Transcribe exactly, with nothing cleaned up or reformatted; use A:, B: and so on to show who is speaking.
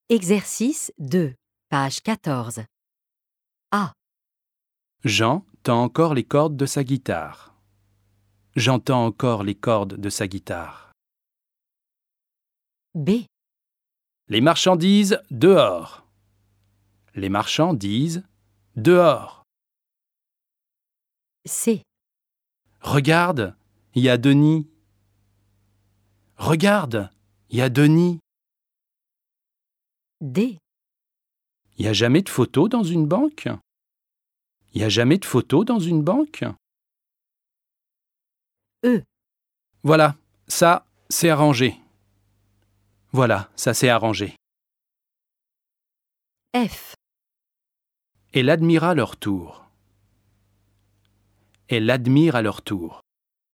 A: Exercice deux, page quatorze. A.
B: Jean tend encore les cordes de sa guitare. J'entends encore les cordes de sa guitare.
A: B.
B: Les marchandises dehors. Les marchands disent dehors.
A: C.
B: Regarde, il y a Denis. Regarde, il y a Denis.
A: D.
B: Il n'y a jamais de photo dans une banque? Il n'y a jamais de photo dans une banque?
A: E.
B: Voilà, ça, c'est arrangé. Voilà, ça c'est arrangé.
A: F.
B: Elle admira leur tour. Elle admire à leur tour.